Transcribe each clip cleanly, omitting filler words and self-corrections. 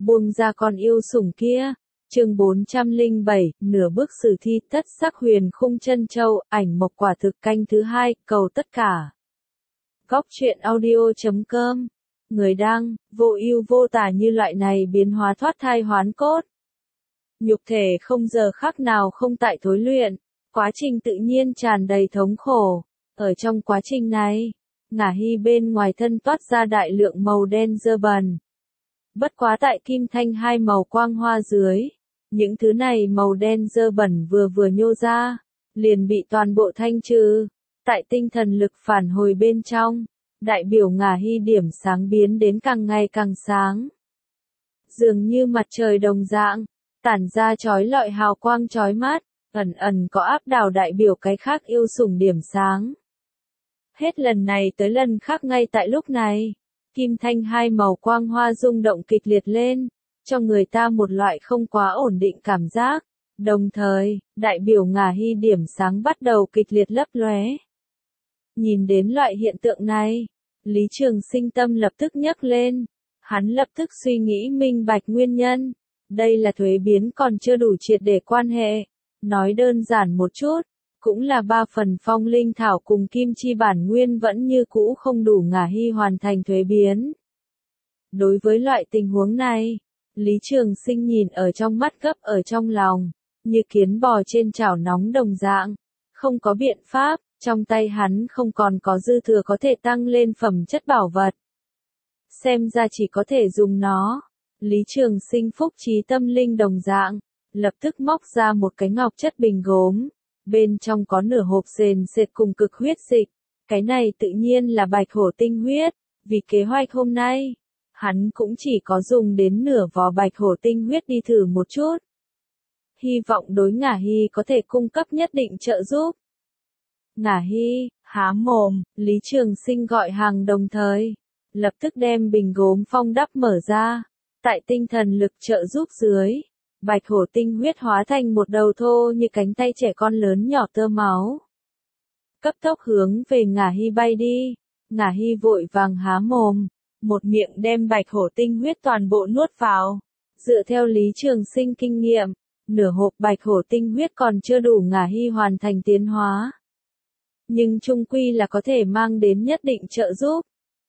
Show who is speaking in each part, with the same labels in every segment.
Speaker 1: buông ra con yêu sủng kia. Chương 407, nửa bước sử thi thất sắc huyền khung chân châu, ảnh mộc quả thực canh thứ 2, cầu tất cả. Góc truyện audio.com. Người đăng, vô ưu vô tả như loại này biến hóa thoát thai hoán cốt. Nhục thể không giờ khắc nào không tại thối luyện, quá trình tự nhiên tràn đầy thống khổ. Ở trong quá trình này, Ngả Hy bên ngoài thân toát ra đại lượng màu đen dơ bẩn. Bất quá tại kim thanh hai màu quang hoa dưới, những thứ này màu đen dơ bẩn vừa vừa nhô ra, liền bị toàn bộ thanh trừ. Tại tinh thần lực phản hồi bên trong, đại biểu Ngả Hy điểm sáng biến đến càng ngày càng sáng. Dường như mặt trời đồng dạng, tản ra chói lọi hào quang chói mắt, ẩn ẩn có áp đảo đại biểu cái khác yêu sủng điểm sáng. Hết lần này tới lần khác ngay tại lúc này, kim thanh hai màu quang hoa rung động kịch liệt lên, cho người ta một loại không quá ổn định cảm giác. Đồng thời, đại biểu Ngả Hy điểm sáng bắt đầu kịch liệt lấp lóe. Nhìn đến loại hiện tượng này, Lý Trường Sinh tâm lập tức nhấc lên, hắn lập tức suy nghĩ minh bạch nguyên nhân. Đây là thuế biến còn chưa đủ triệt để quan hệ. Nói đơn giản một chút, cũng là 3 phần phong linh thảo cùng kim chi bản nguyên vẫn như cũ không đủ Ngả Hy hoàn thành thuế biến. Đối với loại tình huống này, Lý Trường Sinh nhìn ở trong mắt gấp ở trong lòng, như kiến bò trên chảo nóng đồng dạng. Không có biện pháp, trong tay hắn không còn có dư thừa có thể tăng lên phẩm chất bảo vật. Xem ra chỉ có thể dùng nó. Lý Trường Sinh phúc trí tâm linh đồng dạng, lập tức móc ra một cái ngọc chất bình gốm, bên trong có nửa hộp sền sệt cùng cực huyết dịch. Cái này tự nhiên là bạch hổ tinh huyết, vì kế hoạch hôm nay, hắn cũng chỉ có dùng đến nửa vò bạch hổ tinh huyết đi thử một chút. Hy vọng đối Ngả Hy có thể cung cấp nhất định trợ giúp. Ngả Hy, há mồm, Lý Trường Sinh gọi hàng đồng thời, lập tức đem bình gốm phong đắp mở ra. Tại tinh thần lực trợ giúp dưới, bạch hổ tinh huyết hóa thành một đầu thô như cánh tay trẻ con lớn nhỏ tơ máu. Cấp tốc hướng về Ngả Hy bay đi, Ngả Hy vội vàng há mồm, một miệng đem bạch hổ tinh huyết toàn bộ nuốt vào. Dựa theo Lý Trường Sinh kinh nghiệm, nửa hộp bạch hổ tinh huyết còn chưa đủ Ngả Hy hoàn thành tiến hóa. Nhưng chung quy là có thể mang đến nhất định trợ giúp.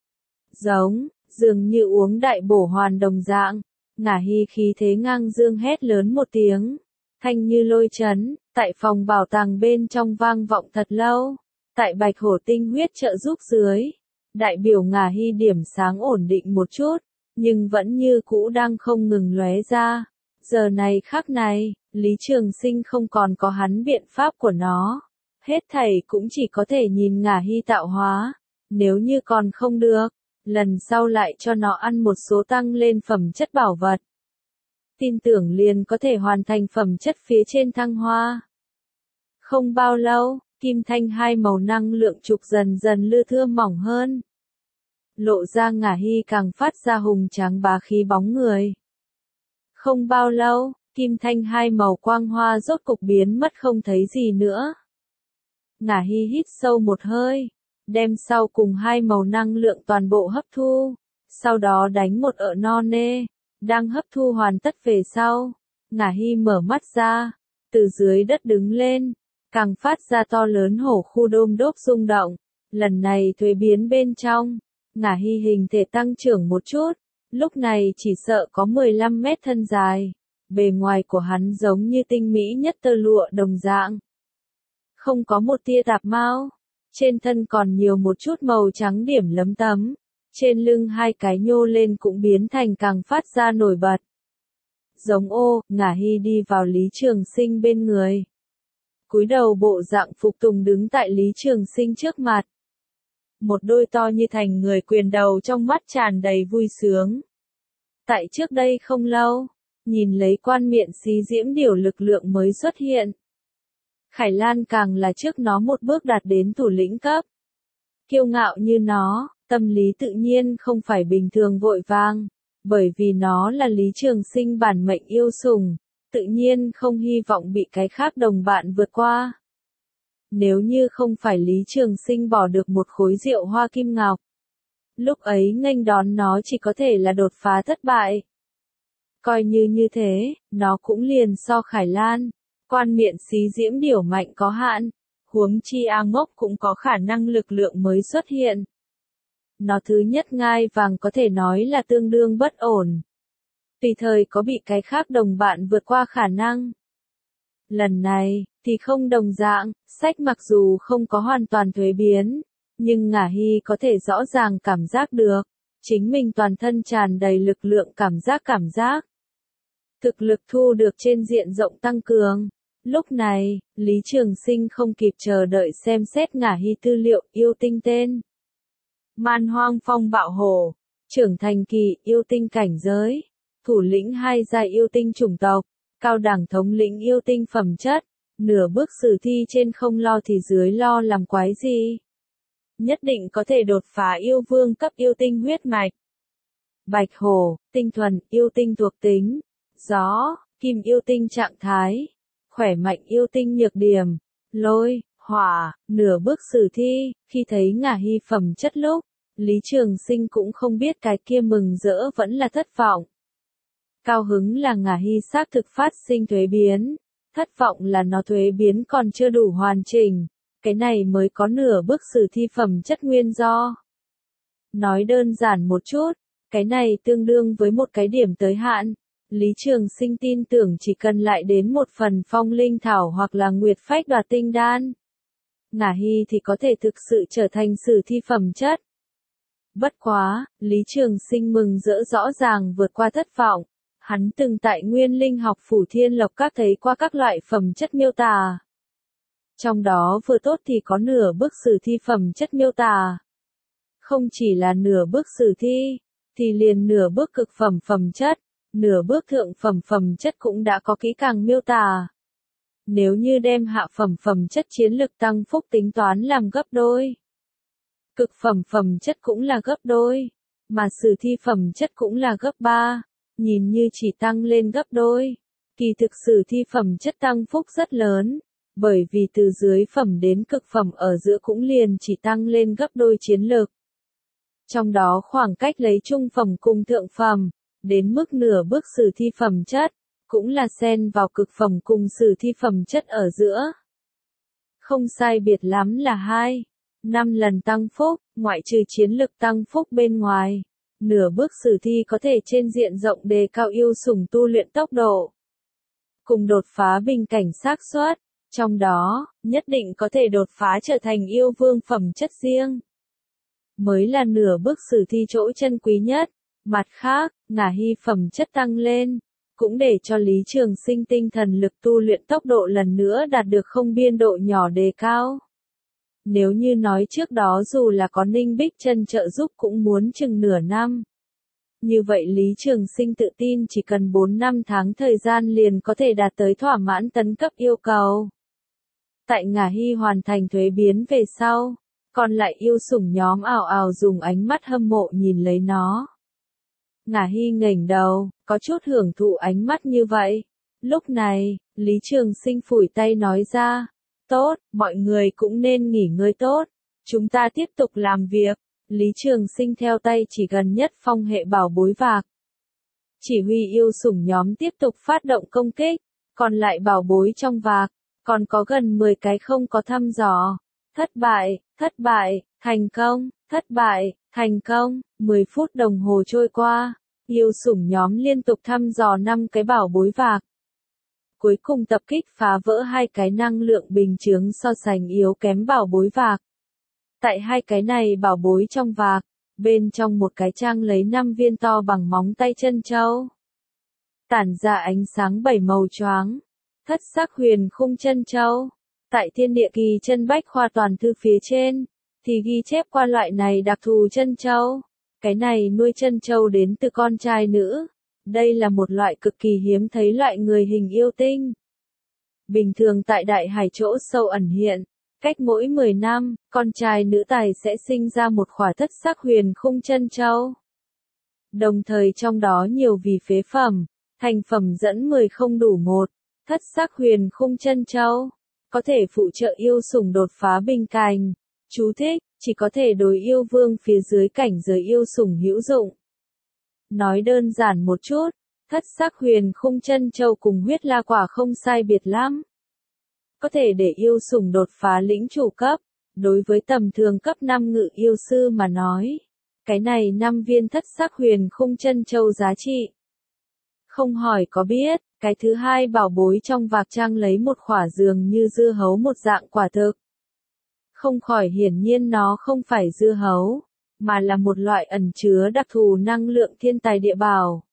Speaker 1: Dường như uống đại bổ hoàn đồng dạng, Ngả Hy khí thế ngang dương hét lớn một tiếng, thanh như lôi chấn, tại phòng bảo tàng bên trong vang vọng thật lâu. Tại bạch hổ tinh huyết trợ giúp dưới, đại biểu Ngả Hy điểm sáng ổn định một chút, nhưng vẫn như cũ đang không ngừng lóe ra. Giờ này khắc này, Lý Trường Sinh không còn có hắn biện pháp của nó, hết thảy cũng chỉ có thể nhìn Ngả Hy tạo hóa. Nếu như còn không được, lần sau lại cho nó ăn một số tăng lên phẩm chất bảo vật. Tin tưởng liền có thể hoàn thành phẩm chất phía trên thăng hoa. Không bao lâu, kim thanh hai màu năng lượng trục dần dần lưa thưa mỏng hơn. Lộ ra Ngả Hy càng phát ra hùng tráng bá khí bóng người. Không bao lâu, kim thanh hai màu quang hoa rốt cục biến mất không thấy gì nữa. Ngả Hy hít sâu một hơi, đem sau cùng hai màu năng lượng toàn bộ hấp thu, sau đó đánh một ợ no nê. Đang hấp thu hoàn tất về sau, Ngả Hy mở mắt ra, từ dưới đất đứng lên, càng phát ra to lớn hổ khu đôm đốp rung động. Lần này thuế biến bên trong, Ngả Hy hình thể tăng trưởng một chút, lúc này chỉ sợ có 15 mét thân dài, bề ngoài của hắn giống như tinh mỹ nhất tơ lụa đồng dạng. Không có một tia tạp mao, trên thân còn nhiều một chút màu trắng điểm lấm tấm, trên lưng hai cái nhô lên cũng biến thành càng phát ra nổi bật. Ngả Hy đi vào Lý Trường Sinh bên người. Cúi đầu bộ dạng phục tùng đứng tại Lý Trường Sinh trước mặt. Một đôi to như thành người quyền đầu trong mắt tràn đầy vui sướng. Tại trước đây không lâu, nhìn lấy quan miệng xí diễm điều lực lượng mới xuất hiện. Khải Lan càng là trước nó một bước đạt đến thủ lĩnh cấp. Kiêu ngạo như nó, tâm lý tự nhiên không phải bình thường vội vàng, bởi vì nó là Lý Trường Sinh bản mệnh yêu sủng, tự nhiên không hy vọng bị cái khác đồng bạn vượt qua. Nếu như không phải Lý Trường Sinh bỏ được một khối rượu hoa kim ngọc, lúc ấy nghênh đón nó chỉ có thể là đột phá thất bại. Coi như thế, nó cũng liền so Khải Lan, quan miện xí diễm điểu mạnh có hạn, huống chi A Ngốc cũng có khả năng lực lượng mới xuất hiện. Nó thứ nhất ngai vàng có thể nói là tương đương bất ổn. Tùy thời có bị cái khác đồng bạn vượt qua khả năng. Lần này, thì không đồng dạng, sách mặc dù không có hoàn toàn thuế biến, nhưng Ngả Hy có thể rõ ràng cảm giác được, chính mình toàn thân tràn đầy lực lượng cảm giác. Thực lực thu được trên diện rộng tăng cường. Lúc này, Lý Trường Sinh không kịp chờ đợi xem xét Ngả Hy tư liệu yêu tinh tên. Man Hoang Phong Bạo Hổ, trưởng thành kỳ yêu tinh cảnh giới, thủ lĩnh 2 giai yêu tinh chủng tộc, cao đẳng thống lĩnh yêu tinh phẩm chất, nửa bước sử thi trên không lo thì dưới lo làm quái gì. Nhất định có thể đột phá yêu vương cấp yêu tinh huyết mạch. Bạch Hổ, tinh thuần, yêu tinh thuộc tính, gió, kim yêu tinh trạng thái, khỏe mạnh yêu tinh nhược điểm, lôi, hỏa, nửa bước sử thi, khi thấy Ngả Hy phẩm chất lúc, Lý Trường Sinh cũng không biết cái kia mừng rỡ vẫn là thất vọng. Cao hứng là Ngả Hy xác thực phát sinh thuế biến, thất vọng là nó thuế biến còn chưa đủ hoàn chỉnh, cái này mới có nửa bước sử thi phẩm chất nguyên do. Nói đơn giản một chút, cái này tương đương với một cái điểm tới hạn. Lý Trường Sinh tin tưởng chỉ cần lại đến một phần phong linh thảo hoặc là nguyệt phách đoạt tinh đan, Ngả Hy thì có thể thực sự trở thành sử thi phẩm chất. Bất quá, Lý Trường Sinh mừng rỡ rõ ràng vượt qua thất vọng, hắn từng tại Nguyên Linh học phủ Thiên Lộc Các thấy qua các loại phẩm chất miêu tả. Trong đó vừa tốt thì có nửa bước sử thi phẩm chất miêu tả. Không chỉ là nửa bước sử thi, thì liền nửa bước cực phẩm phẩm chất. Nửa bước thượng phẩm phẩm chất cũng đã có kỹ càng miêu tả. Nếu như đem hạ phẩm phẩm chất chiến lực tăng phúc tính toán làm gấp đôi. Cực phẩm phẩm chất cũng là gấp đôi. Mà sử thi phẩm chất cũng là gấp 3. Nhìn như chỉ tăng lên gấp đôi. Kỳ thực sử thi phẩm chất tăng phúc rất lớn. Bởi vì từ dưới phẩm đến cực phẩm ở giữa cũng liền chỉ tăng lên gấp đôi chiến lực. Trong đó khoảng cách lấy trung phẩm cùng thượng phẩm. Đến mức nửa bước sử thi phẩm chất, cũng là xen vào cực phẩm cùng sử thi phẩm chất ở giữa. Không sai biệt lắm là 5 lần tăng phúc, ngoại trừ chiến lực tăng phúc bên ngoài. Nửa bước sử thi có thể trên diện rộng đề cao yêu sủng tu luyện tốc độ. Cùng đột phá bình cảnh xác suất, trong đó, nhất định có thể đột phá trở thành yêu vương phẩm chất riêng. Mới là nửa bước sử thi chỗ chân quý nhất. Mặt khác, Ngả Hy phẩm chất tăng lên, cũng để cho Lý Trường Sinh tinh thần lực tu luyện tốc độ lần nữa đạt được không biên độ nhỏ đề cao. Nếu như nói trước đó dù là có Ninh Bích Chân trợ giúp cũng muốn chừng nửa năm. Như vậy Lý Trường Sinh tự tin chỉ cần 4-5 tháng thời gian liền có thể đạt tới thỏa mãn tấn cấp yêu cầu. Tại Ngả Hy hoàn thành thuế biến về sau, còn lại yêu sủng nhóm ào ào dùng ánh mắt hâm mộ nhìn lấy nó. Ngả Hy nghển đầu, có chút hưởng thụ ánh mắt như vậy. Lúc này, Lý Trường Sinh phủi tay nói ra, tốt, mọi người cũng nên nghỉ ngơi tốt, chúng ta tiếp tục làm việc. Lý Trường Sinh theo tay chỉ gần nhất phong hệ bảo bối vạc. Chỉ huy yêu sủng nhóm tiếp tục phát động công kích, còn lại bảo bối trong vạc, còn có gần 10 cái không có thăm dò. Thất bại, thành công, thất bại, thành công, 10 phút đồng hồ trôi qua, yêu sủng nhóm liên tục thăm dò 5 cái bảo bối vạc. Cuối cùng tập kích phá vỡ 2 cái năng lượng bình chướng so sánh yếu kém bảo bối vạc. Tại 2 cái này bảo bối trong vạc, bên trong một cái trang lấy 5 viên to bằng móng tay chân trâu. Tản ra ánh sáng 7 màu choáng, thất sắc huyền khung chân trâu. Tại Thiên Địa Kỳ Chân Bách Khoa toàn thư phía trên, thì ghi chép qua loại này đặc thù chân trâu. Cái này nuôi chân trâu đến từ con trai nữ. Đây là một loại cực kỳ hiếm thấy loại người hình yêu tinh. Bình thường tại đại hải chỗ sâu ẩn hiện, cách mỗi 10 năm, con trai nữ tài sẽ sinh ra một khỏa thất sắc huyền khung chân trâu. Đồng thời trong đó nhiều vì phế phẩm, thành phẩm dẫn 10 không đủ 1, thất sắc huyền khung chân trâu. Có thể phụ trợ yêu sủng đột phá bình cảnh. Chú thích, chỉ có thể đối yêu vương phía dưới cảnh giới yêu sủng hữu dụng. Nói đơn giản một chút, Thất sắc huyền khung chân châu cùng huyết la quả không sai biệt lắm. Có thể để yêu sủng đột phá lĩnh chủ cấp. Đối với tầm thường cấp 5 ngự yêu sư mà nói, cái này 5 viên thất sắc huyền khung chân châu giá trị. Không hỏi có biết, cái thứ hai bảo bối trong vạc trang lấy một khỏa dường như dưa hấu một dạng quả thực. Không khỏi hiển nhiên nó không phải dưa hấu, mà là một loại ẩn chứa đặc thù năng lượng thiên tài địa bảo.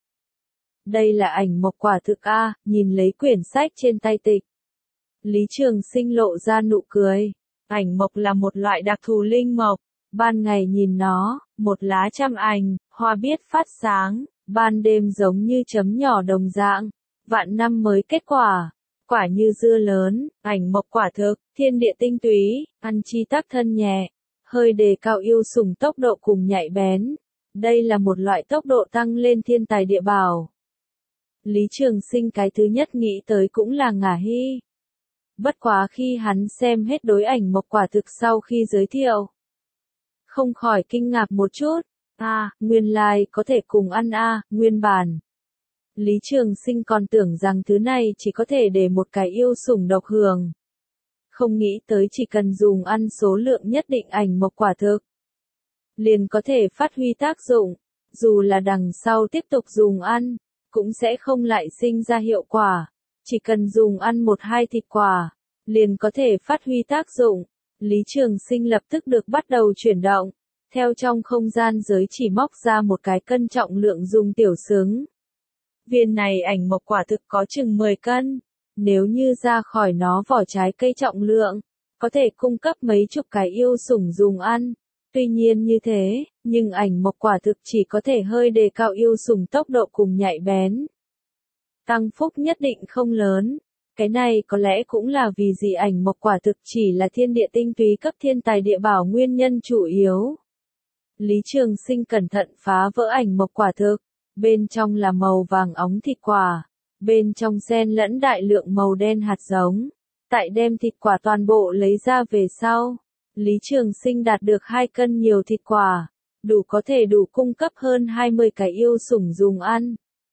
Speaker 1: Đây là ảnh mộc quả thực a, nhìn lấy quyển sách trên tay tịch. Lý Trường Sinh lộ ra nụ cười. Ảnh mộc là một loại đặc thù linh mộc. Ban ngày nhìn nó, một lá trăm ảnh, hoa biết phát sáng, ban đêm giống như chấm nhỏ đồng dạng. Vạn năm mới kết quả. Quả như dưa lớn, ảnh mộc quả thực, thiên địa tinh túy, ăn chi tác thân nhẹ. Hơi đề cao yêu sủng tốc độ cùng nhạy bén. Đây là một loại tốc độ tăng lên thiên tài địa bảo. Lý Trường Sinh cái thứ nhất nghĩ tới cũng là Ngả Hy. Bất quá khi hắn xem hết đối ảnh mộc quả thực sau khi giới thiệu, không khỏi kinh ngạc một chút. Nguyên lai có thể cùng ăn nguyên bản. Lý Trường Sinh còn tưởng rằng thứ này chỉ có thể để một cái yêu sủng độc hưởng. Không nghĩ tới chỉ cần dùng ăn số lượng nhất định ảnh mộc quả thực, liền có thể phát huy tác dụng. Dù là đằng sau tiếp tục dùng ăn, cũng sẽ không lại sinh ra hiệu quả. Chỉ cần dùng ăn 1-2 thịt quả, liền có thể phát huy tác dụng. Lý Trường Sinh lập tức được bắt đầu chuyển động. Theo trong không gian giới chỉ móc ra một cái cân trọng lượng dùng tiểu xứng. Viên này ảnh mộc quả thực có chừng 10 cân. Nếu như ra khỏi nó vỏ trái cây trọng lượng, có thể cung cấp mấy chục cái yêu sủng dùng ăn. Tuy nhiên như thế, nhưng ảnh mộc quả thực chỉ có thể hơi đề cao yêu sủng tốc độ cùng nhạy bén. Tăng phúc nhất định không lớn. Cái này có lẽ cũng là vì gì ảnh mộc quả thực chỉ là thiên địa tinh túy cấp thiên tài địa bảo nguyên nhân chủ yếu. Lý Trường Sinh cẩn thận phá vỡ ảnh mộc quả thực. Bên trong là màu vàng óng thịt quả. Bên trong xen lẫn đại lượng màu đen hạt giống. Tại đem thịt quả toàn bộ lấy ra về sau, Lý Trường Sinh đạt được 2 cân nhiều thịt quả. Đủ cung cấp hơn 20 cái yêu sủng dùng ăn.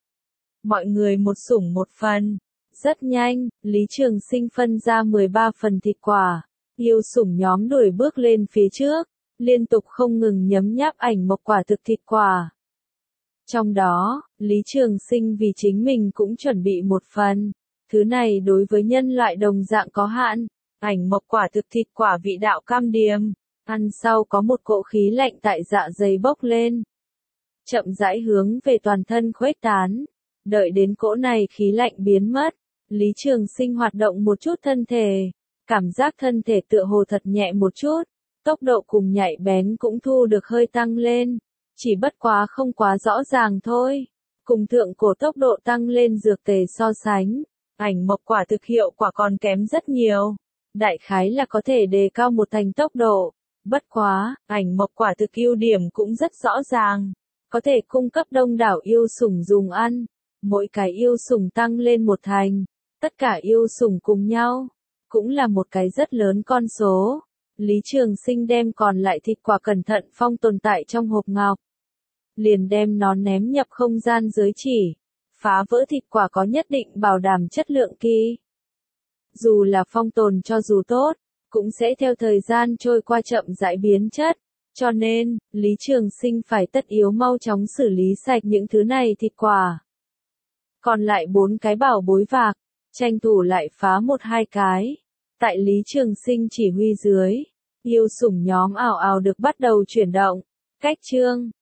Speaker 1: Mọi người một sủng một phần. Rất nhanh, Lý Trường Sinh phân ra 13 phần thịt quả. Yêu sủng nhóm đuổi bước lên phía trước, liên tục không ngừng nhấm nháp ảnh mộc quả thực thịt quả. Trong đó, Lý Trường Sinh vì chính mình cũng chuẩn bị một phần. Thứ này đối với nhân loại đồng dạng có hạn. Ảnh mộc quả thực thịt quả vị đạo cam điềm. Ăn sau có một cỗ khí lạnh tại dạ dày bốc lên. Chậm rãi hướng về toàn thân khuếch tán. Đợi đến cỗ này khí lạnh biến mất, Lý Trường Sinh hoạt động một chút thân thể. Cảm giác thân thể tựa hồ thật nhẹ một chút. Tốc độ cùng nhạy bén cũng thu được hơi tăng lên. Chỉ bất quá không quá rõ ràng thôi. Cùng thượng cổ tốc độ tăng lên dược tề so sánh, ảnh mộc quả thực hiệu quả còn kém rất nhiều. Đại khái là có thể đề cao một thành tốc độ. Bất quá, ảnh mộc quả thực ưu điểm cũng rất rõ ràng. Có thể cung cấp đông đảo yêu sủng dùng ăn. Mỗi cái yêu sủng tăng lên một thành. Tất cả yêu sủng cùng nhau. Cũng là một cái rất lớn con số. Lý Trường Sinh đem còn lại thịt quả cẩn thận phong tồn tại trong hộp ngọc. Liền đem nó ném nhập không gian giới chỉ. Phá vỡ thịt quả có nhất định bảo đảm chất lượng kỳ. Dù là phong tồn cho dù tốt, cũng sẽ theo thời gian trôi qua chậm rãi biến chất. Cho nên, Lý Trường Sinh phải tất yếu mau chóng xử lý sạch những thứ này thịt quả. Còn lại 4 cái bảo bối vạc, tranh thủ lại phá 1-2 cái. Tại Lý Trường Sinh chỉ huy dưới, yêu sủng nhóm ảo ảo được bắt đầu chuyển động. Cách chương